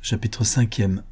Chapitre 5e.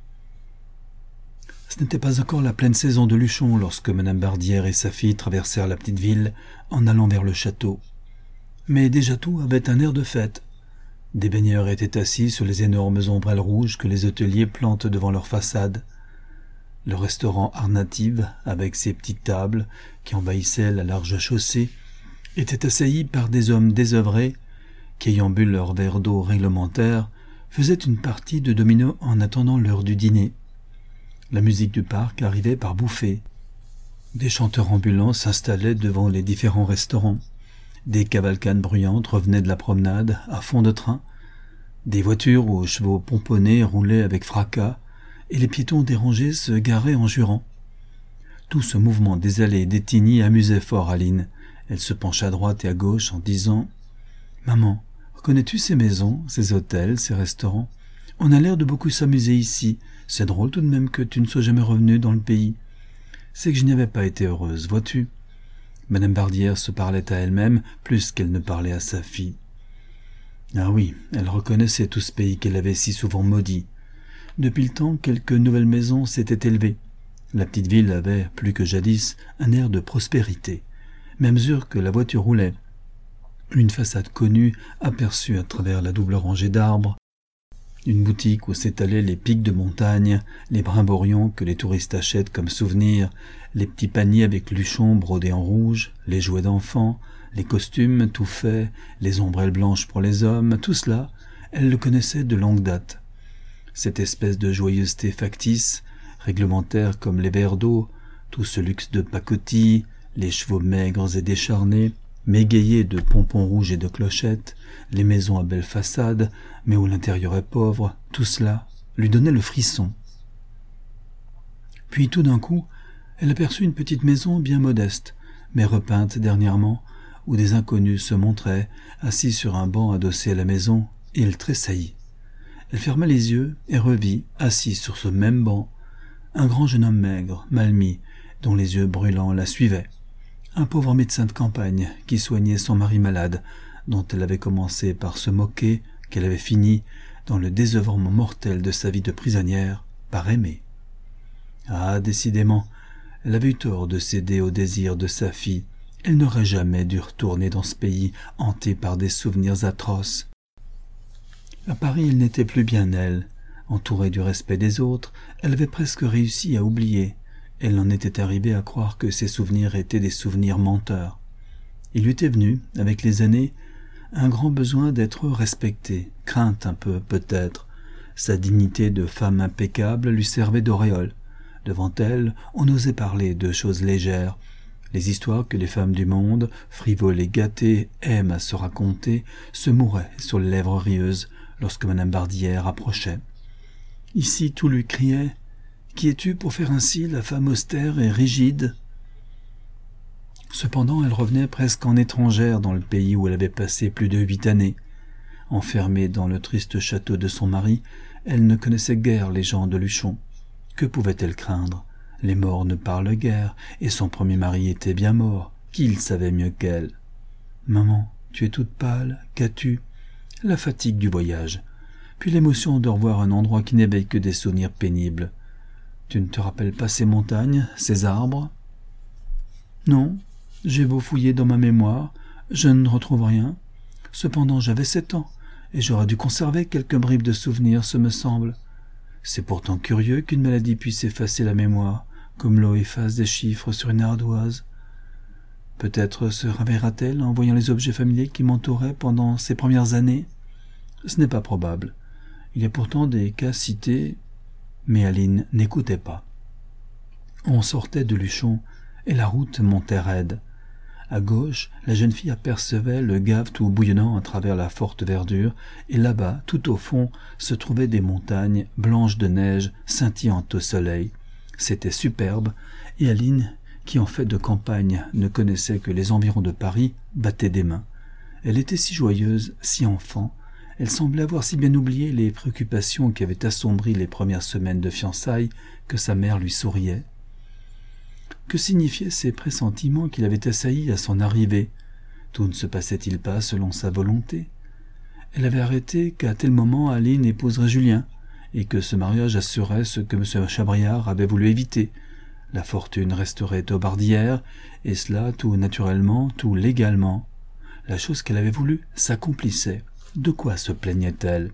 Ce n'était pas encore la pleine saison de Luchon lorsque Madame Bardière et sa fille traversèrent la petite ville en allant vers le château. Mais déjà tout avait un air de fête. Des baigneurs étaient assis sur les énormes ombrelles rouges que les hôteliers plantent devant leur façade. Le restaurant Arnative, avec ses petites tables qui envahissaient la large chaussée, était assailli par des hommes désœuvrés qui, ayant bu leur verre d'eau réglementaire, faisaient une partie de domino en attendant l'heure du dîner. La musique du parc arrivait par bouffées. Des chanteurs ambulants s'installaient devant les différents restaurants. Des cavalcades bruyantes revenaient de la promenade à fond de train. Des voitures aux chevaux pomponnés roulaient avec fracas, et les piétons dérangés se garaient en jurant. Tout ce mouvement des allées d'Étigny amusait fort Aline. Elle se pencha à droite et à gauche en disant « Maman, reconnais-tu ces maisons, ces hôtels, ces restaurants? On a l'air de beaucoup s'amuser ici. C'est drôle tout de même que tu ne sois jamais revenue dans le pays. C'est que je n'y avais pas été heureuse, vois-tu ?» Madame Bardière se parlait à elle-même plus qu'elle ne parlait à sa fille. Ah oui, elle reconnaissait tout ce pays qu'elle avait si souvent maudit. Depuis le temps, quelques nouvelles maisons s'étaient élevées. La petite ville avait, plus que jadis, un air de prospérité. Mais à mesure que la voiture roulait, une façade connue aperçue à travers la double rangée d'arbres, une boutique où s'étalaient les pics de montagne, les brimborions que les touristes achètent comme souvenirs, les petits paniers avec Luchon brodés en rouge, les jouets d'enfants, les costumes tout faits, les ombrelles blanches pour les hommes, tout cela, elle le connaissait de longue date. Cette espèce de joyeuseté factice, réglementaire comme les verres d'eau, tout ce luxe de pacotille, les chevaux maigres et décharnés, m'égayés de pompons rouges et de clochettes, les maisons à belles façades, mais où l'intérieur est pauvre, tout cela lui donnait le frisson. Puis tout d'un coup, elle aperçut une petite maison bien modeste, mais repeinte dernièrement, où des inconnus se montraient, assis sur un banc adossé à la maison, et elle tressaillit. Elle ferma les yeux et revit, assis sur ce même banc, un grand jeune homme maigre, mal mis, dont les yeux brûlants la suivaient. Un pauvre médecin de campagne qui soignait son mari malade, dont elle avait commencé par se moquer, qu'elle avait fini, dans le désœuvrement mortel de sa vie de prisonnière, par aimer. Ah, décidément, elle avait eu tort de céder au désir de sa fille. Elle n'aurait jamais dû retourner dans ce pays hanté par des souvenirs atroces. À Paris, elle n'était plus bien elle. Entourée du respect des autres, elle avait presque réussi à oublier. Elle en était arrivée à croire que ses souvenirs étaient des souvenirs menteurs. Il lui était venu, avec les années, un grand besoin d'être respectée, crainte un peu, peut-être. Sa dignité de femme impeccable lui servait d'auréole. Devant elle, on osait parler de choses légères. Les histoires que les femmes du monde, frivoles et gâtées, aiment à se raconter, se mouraient sur les lèvres rieuses lorsque Madame Bardière approchait. Ici, tout lui criait « Qui es-tu pour faire ainsi, la femme austère et rigide ?» Cependant, elle revenait presque en étrangère dans le pays où elle avait passé plus de 8 années. Enfermée dans le triste château de son mari, elle ne connaissait guère les gens de Luchon. Que pouvait-elle craindre? Les morts ne parlent guère, et son premier mari était bien mort. Qui le savait mieux qu'elle? « Maman, tu es toute pâle, qu'as-tu » ? La fatigue du voyage, puis l'émotion de revoir un endroit qui n'éveille que des souvenirs pénibles. Tu ne te rappelles pas ces montagnes, ces arbres? Non, j'ai beau fouiller dans ma mémoire, je ne retrouve rien. Cependant, j'avais 7 ans, et j'aurais dû conserver quelques bribes de souvenirs, ce me semble. C'est pourtant curieux qu'une maladie puisse effacer la mémoire, comme l'eau efface des chiffres sur une ardoise. Peut-être se réveillera-t-elle en voyant les objets familiers qui m'entouraient pendant ces premières années? Ce n'est pas probable. Il y a pourtant des cas cités, mais Aline n'écoutait pas. On sortait de Luchon, et la route montait raide. À gauche, la jeune fille apercevait le Gave tout bouillonnant à travers la forte verdure, et là-bas, tout au fond, se trouvaient des montagnes blanches de neige scintillantes au soleil. C'était superbe, et Aline, qui en fait de campagne ne connaissait que les environs de Paris, battait des mains. Elle était si joyeuse, si enfant. Elle semblait avoir si bien oublié les préoccupations qui avaient assombri les premières semaines de fiançailles que sa mère lui souriait. Que signifiaient ces pressentiments qui l'avaient assailli à son arrivée? Tout ne se passait-il pas selon sa volonté? Elle avait arrêté qu'à tel moment Aline épouserait Julien, et que ce mariage assurait ce que M. Chabriard avait voulu éviter. La fortune resterait aux Bardières, et cela tout naturellement, tout légalement. La chose qu'elle avait voulu s'accomplissait. De quoi se plaignait-elle?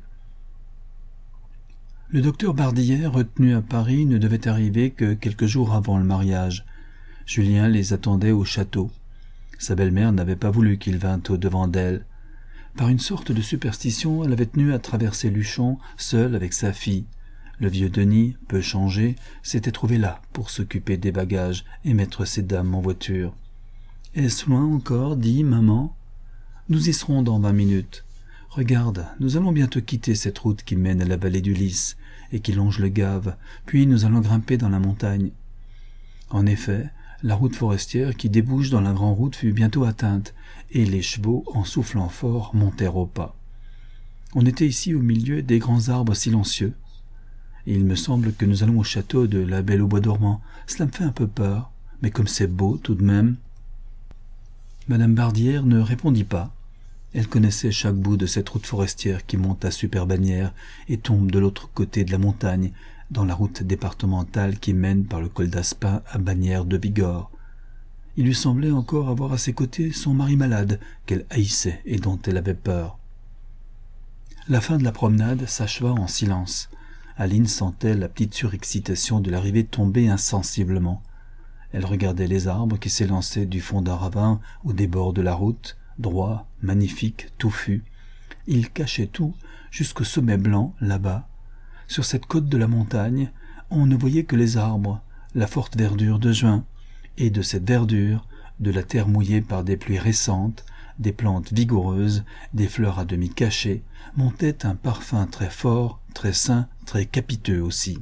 Le docteur Bardière, retenu à Paris, ne devait arriver que quelques jours avant le mariage. Julien les attendait au château. Sa belle-mère n'avait pas voulu qu'il vînt au-devant d'elle. Par une sorte de superstition, elle avait tenu à traverser Luchon, seule avec sa fille. Le vieux Denis, peu changé, s'était trouvé là pour s'occuper des bagages et mettre ces dames en voiture. « Est-ce loin encore ?» dit maman. « Nous y serons dans 20 minutes. Regarde, nous allons bientôt quitter cette route qui mène à la vallée du Lys et qui longe le Gave, puis nous allons grimper dans la montagne. » En effet, la route forestière qui débouche dans la grande route fut bientôt atteinte, et les chevaux, en soufflant fort, montèrent au pas. On était ici au milieu des grands arbres silencieux. Il me semble que nous allons au château de la Belle au Bois dormant. Cela me fait un peu peur, mais comme c'est beau tout de même. Madame Bardière ne répondit pas. Elle connaissait chaque bout de cette route forestière qui monte à Super-Bagnères et tombe de l'autre côté de la montagne, dans la route départementale qui mène par le col d'Aspin à Bagnères de Bigorre. Il lui semblait encore avoir à ses côtés son mari malade, qu'elle haïssait et dont elle avait peur. La fin de la promenade s'acheva en silence. Aline sentait la petite surexcitation de l'arrivée tomber insensiblement. Elle regardait les arbres qui s'élançaient du fond d'un ravin ou des bords de la route, droits, magnifiques, touffus. Ils cachaient tout jusqu'au sommet blanc, là-bas. Sur cette côte de la montagne, on ne voyait que les arbres, la forte verdure de juin, et de cette verdure, de la terre mouillée par des pluies récentes, des plantes vigoureuses, des fleurs à demi cachées, montait un parfum très fort, très sain, très capiteux aussi.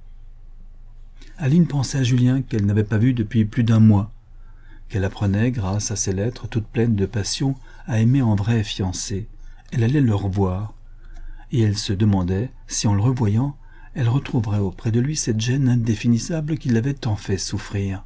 Aline pensait à Julien qu'elle n'avait pas vu depuis plus d'un mois, qu'elle apprenait, grâce à ses lettres toutes pleines de passion, à aimer en vrai fiancé. Elle allait le revoir, et elle se demandait si, en le revoyant, elle retrouverait auprès de lui cette gêne indéfinissable qui l'avait tant fait souffrir.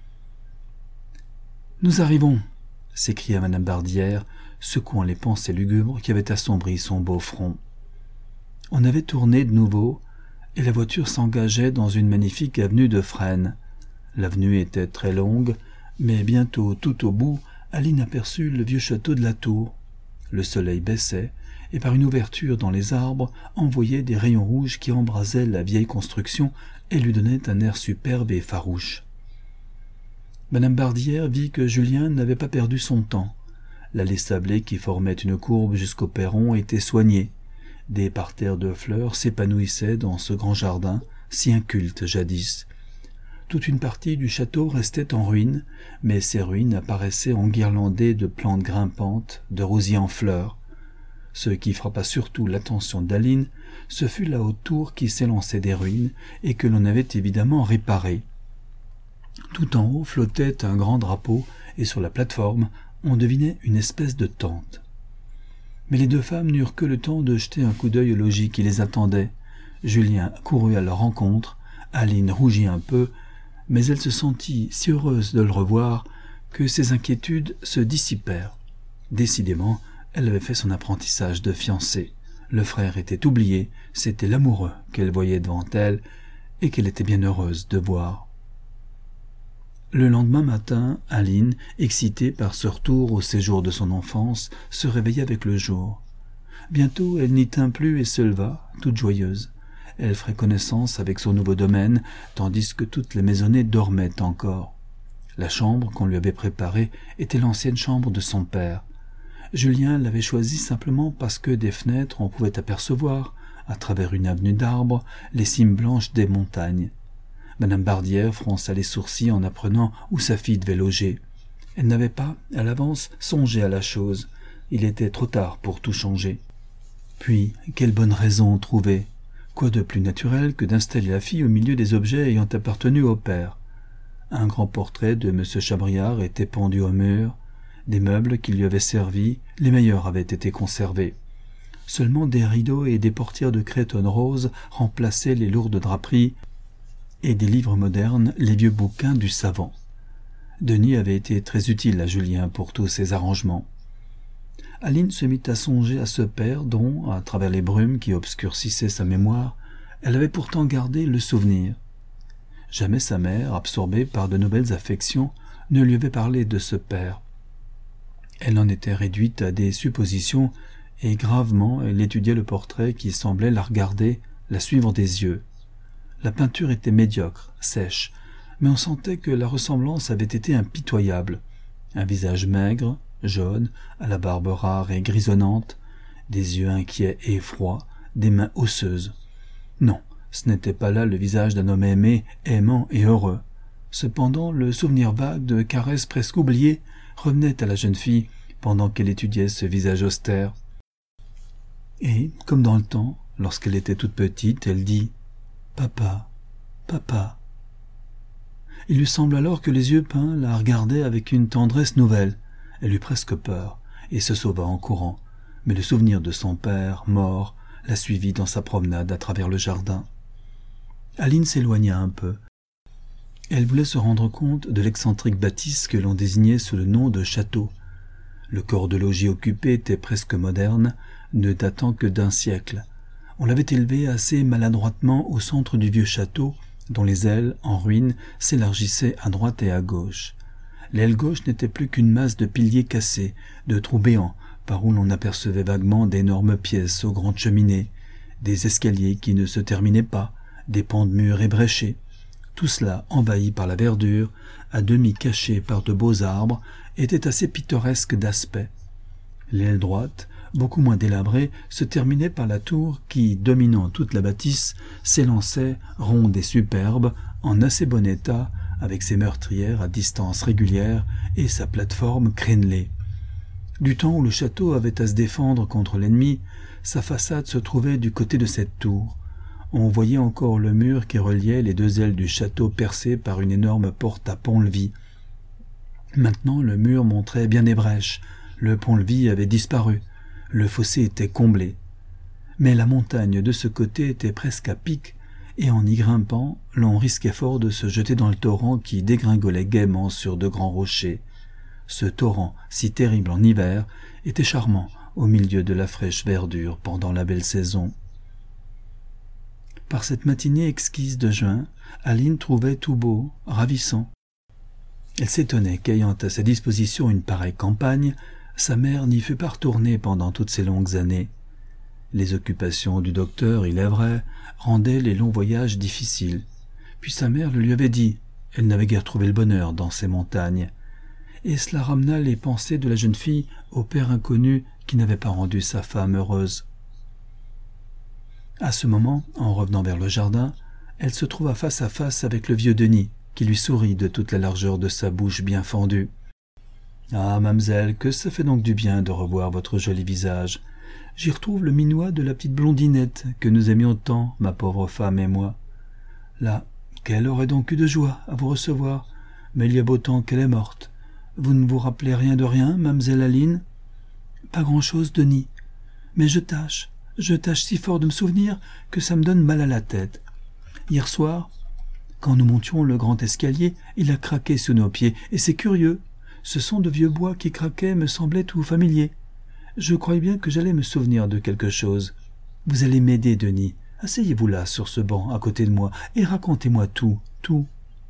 « Nous arrivons !» s'écria madame Bardière, secouant les pensées lugubres qui avaient assombri son beau front. On avait tourné de nouveau, et la voiture s'engageait dans une magnifique avenue de frênes. L'avenue était très longue, mais bientôt, tout au bout, Aline aperçut le vieux château de la Tour. Le soleil baissait, et par une ouverture dans les arbres envoyait des rayons rouges qui embrasaient la vieille construction et lui donnaient un air superbe et farouche. Madame Bardière vit que Julien n'avait pas perdu son temps. L'allée sablée qui formait une courbe jusqu'au perron était soignée. Des parterres de fleurs s'épanouissaient dans ce grand jardin, si inculte jadis. Toute une partie du château restait en ruine, mais ces ruines apparaissaient enguirlandées de plantes grimpantes, de rosiers en fleurs. Ce qui frappa surtout l'attention d'Aline, ce fut la haute tour qui s'élançait des ruines et que l'on avait évidemment réparée. Tout en haut flottait un grand drapeau, et sur la plate-forme, on devinait une espèce de tente. Mais les deux femmes n'eurent que le temps de jeter un coup d'œil au logis qui les attendait. Julien courut à leur rencontre, Aline rougit un peu, mais elle se sentit si heureuse de le revoir que ses inquiétudes se dissipèrent. Décidément, elle avait fait son apprentissage de fiancée. Le frère était oublié, c'était l'amoureux qu'elle voyait devant elle et qu'elle était bien heureuse de voir. Le lendemain matin, Aline, excitée par ce retour au séjour de son enfance, se réveilla avec le jour. Bientôt, elle n'y tint plus et se leva, toute joyeuse. Elle ferait connaissance avec son nouveau domaine, tandis que toutes les maisonnées dormaient encore. La chambre qu'on lui avait préparée était l'ancienne chambre de son père. Julien l'avait choisie simplement parce que des fenêtres on pouvait apercevoir, à travers une avenue d'arbres, les cimes blanches des montagnes. Madame Bardière fronça les sourcils en apprenant où sa fille devait loger. Elle n'avait pas, à l'avance, songé à la chose. Il était trop tard pour tout changer. Puis, quelle bonne raison trouver? Quoi de plus naturel que d'installer la fille au milieu des objets ayant appartenu au père? Un grand portrait de M. Chabriard était pendu au mur. Des meubles qui lui avaient servi, les meilleurs avaient été conservés. Seulement des rideaux et des portières de crétonne rose remplaçaient les lourdes draperies, et des livres modernes les vieux bouquins du savant. Denis avait été très utile à Julien pour tous ces arrangements. Aline se mit à songer à ce père dont, à travers les brumes qui obscurcissaient sa mémoire, elle avait pourtant gardé le souvenir. Jamais sa mère, absorbée par de nouvelles affections, ne lui avait parlé de ce père. Elle en était réduite à des suppositions, et gravement elle étudiait le portrait qui semblait la regarder, la suivre des yeux. La peinture était médiocre, sèche, mais on sentait que la ressemblance avait été impitoyable. Un visage maigre, jaune, à la barbe rare et grisonnante, des yeux inquiets et froids, des mains osseuses. Non, ce n'était pas là le visage d'un homme aimé, aimant et heureux. Cependant, le souvenir vague de caresses presque oubliées revenait à la jeune fille pendant qu'elle étudiait ce visage austère. Et, comme dans le temps, lorsqu'elle était toute petite, elle dit « Papa, papa ». Il lui semble alors que les yeux peints la regardaient avec une tendresse nouvelle. Elle eut presque peur et se sauva en courant, mais le souvenir de son père, mort, la suivit dans sa promenade à travers le jardin. Aline s'éloigna un peu. Elle voulait se rendre compte de l'excentrique bâtisse que l'on désignait sous le nom de château. Le corps de logis occupé était presque moderne, ne datant que d'un siècle. On l'avait élevé assez maladroitement au centre du vieux château, dont les ailes, en ruine, s'élargissaient à droite et à gauche. L'aile gauche n'était plus qu'une masse de piliers cassés, de trous béants, par où l'on apercevait vaguement d'énormes pièces aux grandes cheminées, des escaliers qui ne se terminaient pas, des pans de murs ébréchés. Tout cela, envahi par la verdure, à demi caché par de beaux arbres, était assez pittoresque d'aspect. L'aile droite, beaucoup moins délabrée, se terminait par la tour qui, dominant toute la bâtisse, s'élançait, ronde et superbe, en assez bon état, avec ses meurtrières à distance régulière et sa plateforme crénelée. Du temps où le château avait à se défendre contre l'ennemi, sa façade se trouvait du côté de cette tour. On voyait encore le mur qui reliait les deux ailes du château percé par une énorme porte à pont-levis. Maintenant le mur montrait bien des brèches, le pont-levis avait disparu, le fossé était comblé. Mais la montagne de ce côté était presque à pic, et en y grimpant, l'on risquait fort de se jeter dans le torrent qui dégringolait gaiement sur de grands rochers. Ce torrent, si terrible en hiver, était charmant au milieu de la fraîche verdure pendant la belle saison. Par cette matinée exquise de juin, Aline trouvait tout beau, ravissant. Elle s'étonnait qu'ayant à sa disposition une pareille campagne, sa mère n'y fût pas retournée pendant toutes ces longues années. Les occupations du docteur, il est vrai, rendaient les longs voyages difficiles. Puis sa mère le lui avait dit, elle n'avait guère trouvé le bonheur dans ces montagnes. Et cela ramena les pensées de la jeune fille au père inconnu qui n'avait pas rendu sa femme heureuse. À ce moment, en revenant vers le jardin, elle se trouva face à face avec le vieux Denis, qui lui sourit de toute la largeur de sa bouche bien fendue. « Ah, mamselle, que ça fait donc du bien de revoir votre joli visage. J'y retrouve le minois de la petite blondinette que nous aimions tant, ma pauvre femme et moi. Là, qu'elle aurait donc eu de joie à vous recevoir, mais il y a beau temps qu'elle est morte. Vous ne vous rappelez rien de rien, mamselle Aline ?»« Pas grand-chose, Denis, mais je tâche si fort de me souvenir que ça me donne mal à la tête. Hier soir, quand nous montions le grand escalier, il a craqué sous nos pieds, et c'est curieux. Ce son de vieux bois qui craquait me semblait tout familier. Je croyais bien que j'allais me souvenir de quelque chose. Vous allez m'aider, Denis. Asseyez-vous là, sur ce banc, à côté de moi, et racontez-moi tout, tout.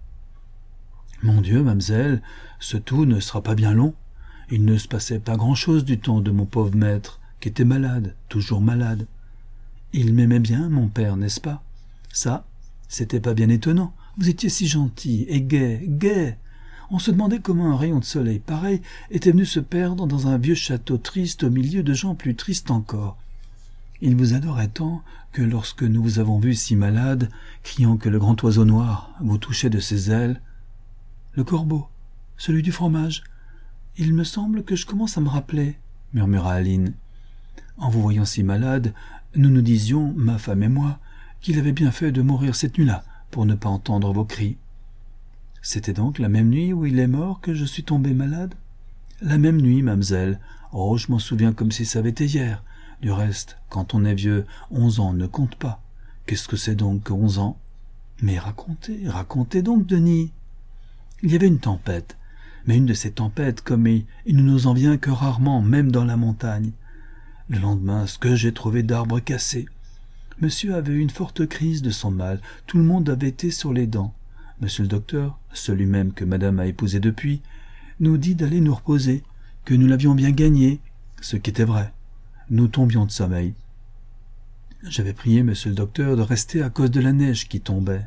Mon Dieu, mamselle, ce tout ne sera pas bien long. Il ne se passait pas grand-chose du temps de mon pauvre maître, qui était malade, toujours malade. Il m'aimait bien, mon père, n'est-ce pas? Ça, c'était pas bien étonnant. Vous étiez si gentil et gai, gai. On se demandait comment un rayon de soleil pareil était venu se perdre dans un vieux château triste au milieu de gens plus tristes encore. Il vous adorait tant que lorsque nous vous avons vu si malade, criant que le grand oiseau noir vous touchait de ses ailes, le corbeau, celui du fromage, il me semble que je commence à me rappeler, murmura Aline. En vous voyant si malade, nous nous disions, ma femme et moi, qu'il avait bien fait de mourir cette nuit-là pour ne pas entendre vos cris. C'était donc la même nuit où il est mort que je suis tombée malade? La même nuit, mamselle. Oh, je m'en souviens comme si ça avait été hier. Du reste, quand on est vieux, 11 ans ne comptent pas. Qu'est-ce que c'est donc que 11 ans? Mais racontez donc, Denis. Il y avait une tempête, mais une de ces tempêtes comme il ne nous en vient que rarement, même dans la montagne. Le lendemain, ce que j'ai trouvé d'arbres cassés. Monsieur avait eu une forte crise de son mal, tout le monde avait été sur les dents. Monsieur le docteur, celui même que madame a épousé depuis, nous dit d'aller nous reposer, que nous l'avions bien gagné, ce qui était vrai. Nous tombions de sommeil. J'avais prié monsieur le docteur de rester à cause de la neige qui tombait.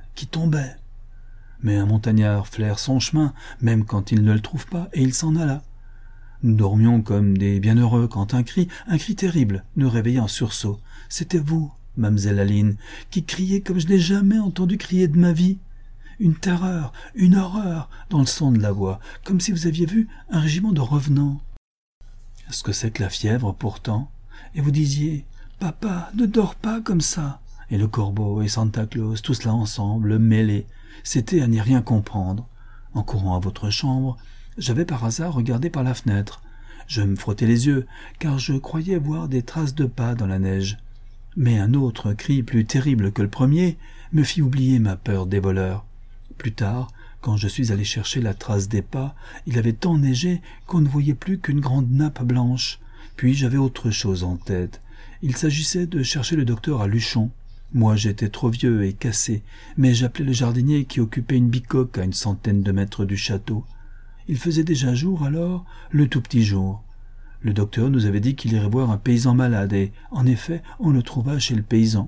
Mais un montagnard flaire son chemin, même quand il ne le trouve pas, et il s'en alla. Nous dormions comme des bienheureux quand un cri terrible, nous réveilla en sursaut. C'était vous, mademoiselle Aline, qui criez comme je n'ai jamais entendu crier de ma vie. Une terreur, une horreur dans le son de la voix, comme si vous aviez vu un régiment de revenants. Ce que c'est que la fièvre, pourtant. Et vous disiez, « Papa, ne dors pas comme ça !» Et le corbeau et Santa Claus, tout cela ensemble, mêlés, c'était à n'y rien comprendre. En courant à votre chambre, j'avais par hasard regardé par la fenêtre. Je me frottais les yeux, car je croyais voir des traces de pas dans la neige. Mais un autre cri plus terrible que le premier me fit oublier ma peur des voleurs. Plus tard, quand je suis allé chercher la trace des pas, il avait tant neigé qu'on ne voyait plus qu'une grande nappe blanche. Puis j'avais autre chose en tête. Il s'agissait de chercher le docteur à Luchon. Moi, j'étais trop vieux et cassé, mais j'appelais le jardinier qui occupait une bicoque à 100 mètres du château. Il faisait déjà jour alors, le tout petit jour. Le docteur nous avait dit qu'il irait voir un paysan malade et, en effet, on le trouva chez le paysan.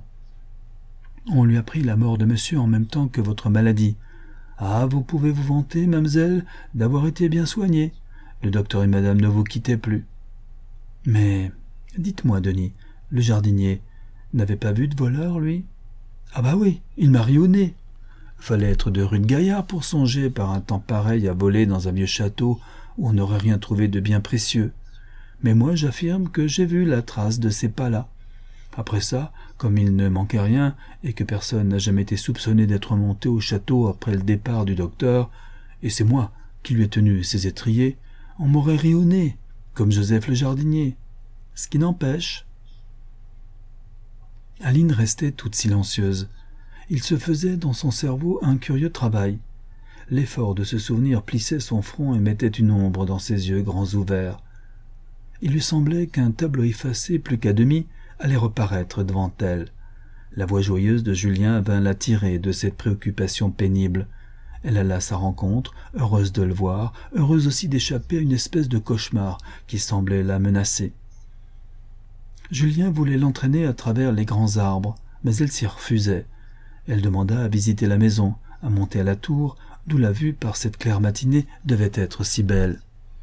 On lui apprit la mort de monsieur en même temps que votre maladie. « Ah, vous pouvez vous vanter, mademoiselle, d'avoir été bien soignée. Le docteur et madame ne vous quittaient plus. » Mais, dites-moi, Denis, le jardinier n'avait pas vu de voleur, lui? Ah bah oui, il m'a ri au nez. Fallait être de rude gaillard pour songer par un temps pareil à voler dans un vieux château où on n'aurait rien trouvé de bien précieux. Mais moi, j'affirme que j'ai vu la trace de ces pas-là. Après ça, comme il ne manquait rien et que personne n'a jamais été soupçonné d'être monté au château après le départ du docteur, et c'est moi qui lui ai tenu ses étriers, on m'aurait ri au nez, comme Joseph le jardinier. Ce qui n'empêche. Aline restait toute silencieuse. Il se faisait dans son cerveau un curieux travail. L'effort de se souvenir plissait son front et mettait une ombre dans ses yeux grands ouverts. Il lui semblait qu'un tableau effacé plus qu'à demi allait reparaître devant elle. La voix joyeuse de Julien vint la tirer de cette préoccupation pénible. Elle alla à sa rencontre, heureuse de le voir, heureuse aussi d'échapper à une espèce de cauchemar qui semblait la menacer. Julien voulait l'entraîner à travers les grands arbres, mais elle s'y refusait. Elle demanda à visiter la maison, à monter à la tour, d'où la vue par cette claire matinée devait être si belle.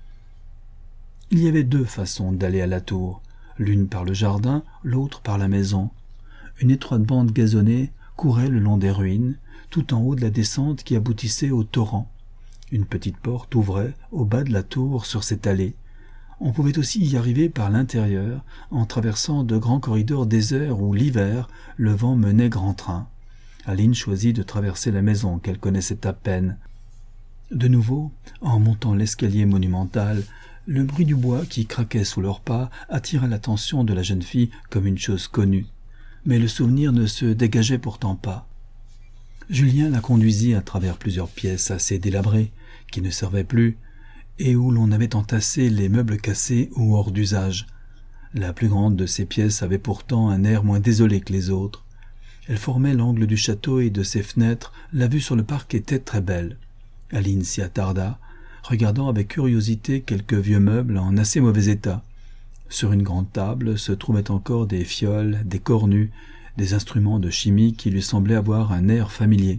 Il y avait 2 façons d'aller à la tour, l'une par le jardin, l'autre par la maison. Une étroite bande gazonnée courait le long des ruines, tout en haut de la descente qui aboutissait au torrent. Une petite porte ouvrait au bas de la tour sur cette allée. On pouvait aussi y arriver par l'intérieur, en traversant de grands corridors déserts où, l'hiver, le vent menait grand train. Aline choisit de traverser la maison qu'elle connaissait à peine. De nouveau, en montant l'escalier monumental, le bruit du bois qui craquait sous leurs pas attira l'attention de la jeune fille comme une chose connue. Mais le souvenir ne se dégageait pourtant pas. Julien la conduisit à travers plusieurs pièces assez délabrées, qui ne servaient plus, et où l'on avait entassé les meubles cassés ou hors d'usage. La plus grande de ces pièces avait pourtant un air moins désolé que les autres. Elle formait l'angle du château et de ses fenêtres, la vue sur le parc était très belle. Aline s'y attarda, regardant avec curiosité quelques vieux meubles en assez mauvais état. Sur une grande table se trouvaient encore des fioles, des cornues, des instruments de chimie qui lui semblaient avoir un air familier.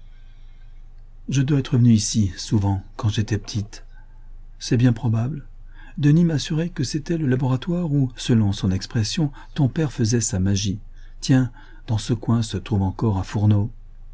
« Je dois être venue ici, souvent, quand j'étais petite. » « C'est bien probable. Denis m'assurait que c'était le laboratoire où, selon son expression, ton père faisait sa magie. Tiens, dans ce coin se trouve encore un fourneau. »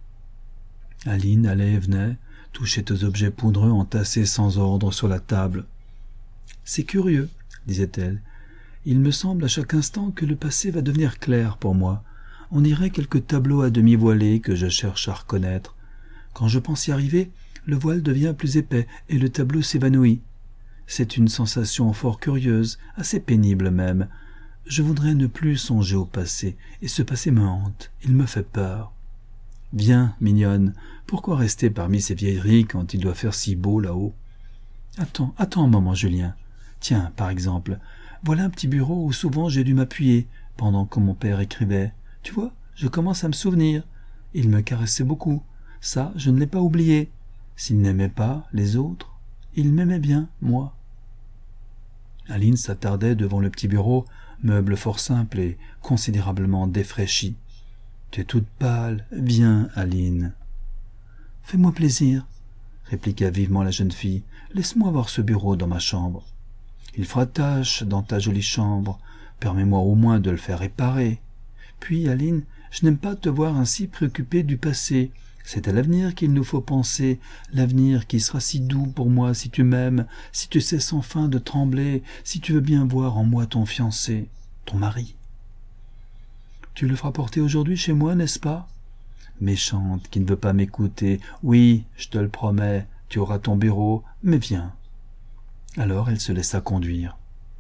Aline allait et venait, touchait aux objets poudreux entassés sans ordre sur la table. « C'est curieux, » disait-elle. « Il me semble à chaque instant que le passé va devenir clair pour moi. On dirait quelques tableaux à demi voilés que je cherche à reconnaître. Quand je pense y arriver, le voile devient plus épais et le tableau s'évanouit. C'est une sensation fort curieuse, assez pénible même. Je voudrais ne plus songer au passé, et ce passé me hante, il me fait peur. Viens, mignonne, pourquoi rester parmi ces vieilleries quand il doit faire si beau là-haut? Attends un moment, Julien. Tiens, par exemple, voilà un petit bureau où souvent j'ai dû m'appuyer pendant que mon père écrivait. Tu vois, Je commence à me souvenir. Il me caressait beaucoup. Ça, je ne l'ai pas oublié. S'il n'aimait pas les autres, il m'aimait bien, moi. » Aline s'attardait devant le petit bureau, meuble fort simple et considérablement défraîchi. « Tu es toute pâle. Viens, Aline. »« Fais-moi plaisir, » répliqua vivement la jeune fille. « Laisse-moi voir ce bureau dans ma chambre. »« Il fera tâche dans ta jolie chambre. Permets-moi au moins de le faire réparer. Puis, Aline, je n'aime pas te voir ainsi préoccupée du passé. C'est à l'avenir qu'il nous faut penser, l'avenir qui sera si doux pour moi si tu m'aimes, si tu cesses enfin de trembler, si tu veux bien voir en moi ton fiancé, ton mari. Tu le feras porter aujourd'hui chez moi, n'est-ce pas? Méchante, qui ne veut pas m'écouter. Oui, je te le promets, tu auras ton bureau, mais viens. » Alors elle se laissa conduire.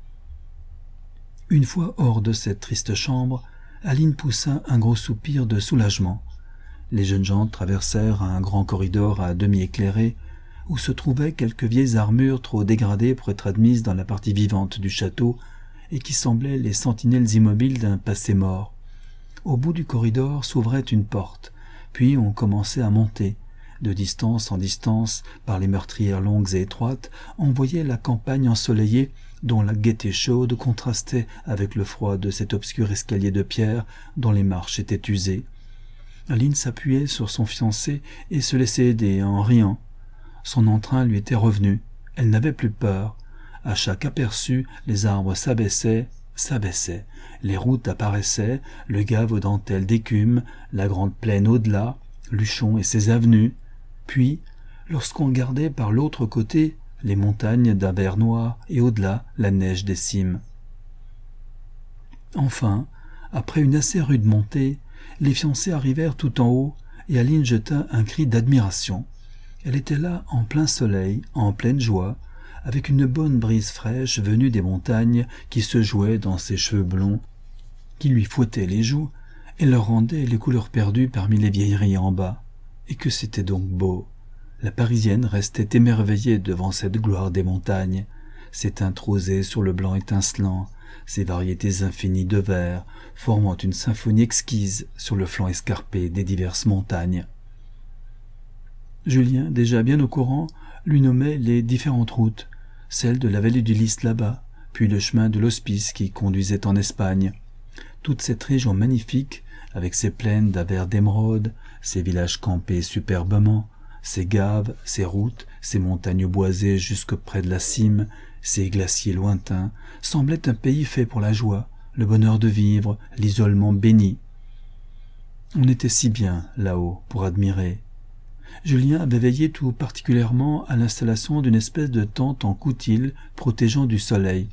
Une fois hors de cette triste chambre, Aline poussa un gros soupir de soulagement. Les jeunes gens traversèrent un grand corridor à demi éclairé, où se trouvaient quelques vieilles armures trop dégradées pour être admises dans la partie vivante du château, et qui semblaient les sentinelles immobiles d'un passé mort. Au bout du corridor s'ouvrait une porte, puis on commençait à monter. De distance en distance, par les meurtrières longues et étroites, on voyait la campagne ensoleillée, dont la gaieté chaude contrastait avec le froid de cet obscur escalier de pierre dont les marches étaient usées. Aline s'appuyait sur son fiancé et se laissait aider en riant. Son entrain lui était revenu. Elle n'avait plus peur. À chaque aperçu, les arbres s'abaissaient, les routes apparaissaient, le gave aux dentelles d'écume, la grande plaine au-delà, Luchon et ses avenues. Puis, lorsqu'on regardait par l'autre côté, les montagnes d'un vert noir et au-delà, la neige des cimes. Enfin, après une assez rude montée, les fiancés arrivèrent tout en haut et Aline jeta un cri d'admiration. Elle était là en plein soleil, en pleine joie, avec une bonne brise fraîche venue des montagnes qui se jouait dans ses cheveux blonds, qui lui fouettait les joues et leur rendait les couleurs perdues parmi les vieilleries en bas. Et que c'était donc beau! La Parisienne restait émerveillée devant cette gloire des montagnes, ces teintes rosées sur le blanc étincelant, ces variétés infinies de vert, formant une symphonie exquise sur le flanc escarpé des diverses montagnes. Julien, déjà bien au courant, lui nommait les différentes routes, celle de la vallée du Lys là-bas, puis le chemin de l'Hospice qui conduisait en Espagne. Toute cette région magnifique, avec ses plaines d'un vert d'émeraude, ses villages campés superbement, ses gaves, ses routes, ses montagnes boisées jusque près de la cime, ses glaciers lointains, semblait un pays fait pour la joie, le bonheur de vivre, l'isolement béni. On était si bien, là-haut, pour admirer. Julien avait veillé tout particulièrement à l'installation d'une espèce de tente en coutil protégeant du soleil.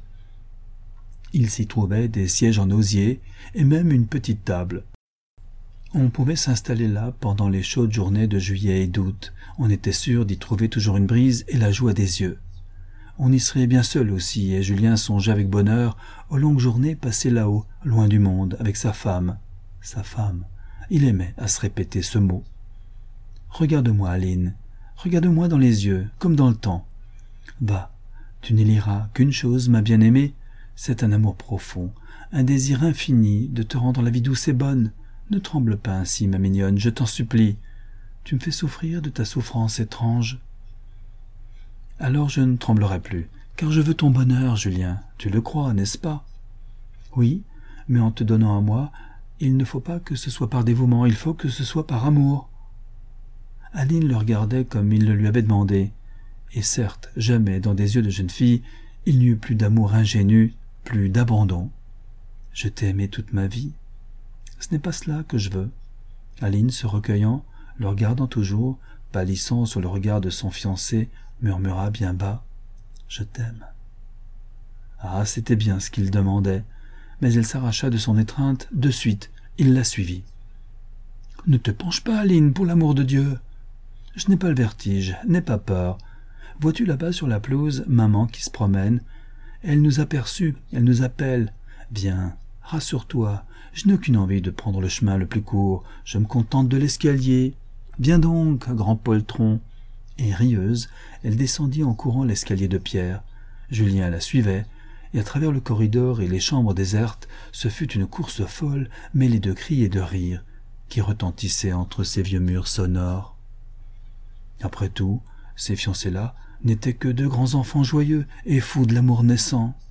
Il s'y trouvait des sièges en osier et même une petite table. On pouvait s'installer là pendant les chaudes journées de juillet et d'août. On était sûr d'y trouver toujours une brise et la joie des yeux. On y serait bien seul aussi, et Julien songeait avec bonheur aux longues journées passées là-haut, loin du monde, avec sa femme. Sa femme. Il aimait à se répéter ce mot. « Regarde-moi, Aline. Regarde-moi dans les yeux, comme dans le temps. Bah, tu n'y liras qu'une chose, ma bien-aimée. C'est un amour profond, un désir infini de te rendre la vie douce et bonne. Ne tremble pas ainsi, ma mignonne, je t'en supplie. Tu me fais souffrir de ta souffrance étrange. » « Alors je ne tremblerai plus, car je veux ton bonheur, Julien. Tu le crois, n'est-ce pas? »« Oui, mais en te donnant à moi, il ne faut pas que ce soit par dévouement, il faut que ce soit par amour. » Aline le regardait comme il le lui avait demandé. Et certes, jamais dans des yeux de jeune fille, il n'y eut plus d'amour ingénu, plus d'abandon. « Je t'ai aimé toute ma vie. Ce n'est pas cela que je veux. » Aline, se recueillant, le regardant toujours, pâlissant sous le regard de son fiancé, murmura bien bas « Je t'aime. » Ah, c'était bien ce qu'il demandait, mais elle s'arracha de son étreinte de suite, il la suivit. « Ne te penche pas, Aline, pour l'amour de Dieu. Je n'ai pas le vertige, n'aie pas peur. Vois-tu là-bas sur la pelouse maman qui se promène? Elle nous aperçut, elle nous appelle. Viens, rassure-toi, je n'ai aucune envie de prendre le chemin le plus court, je me contente de l'escalier. Viens donc, grand poltron. » Et rieuse, elle descendit en courant l'escalier de pierre. Julien la suivait, et à travers le corridor et les chambres désertes, ce fut une course folle, mêlée de cris et de rires. qui retentissait entre ces vieux murs sonores. Après tout, ces fiancés-là n'étaient que deux grands enfants joyeux et fous de l'amour naissant.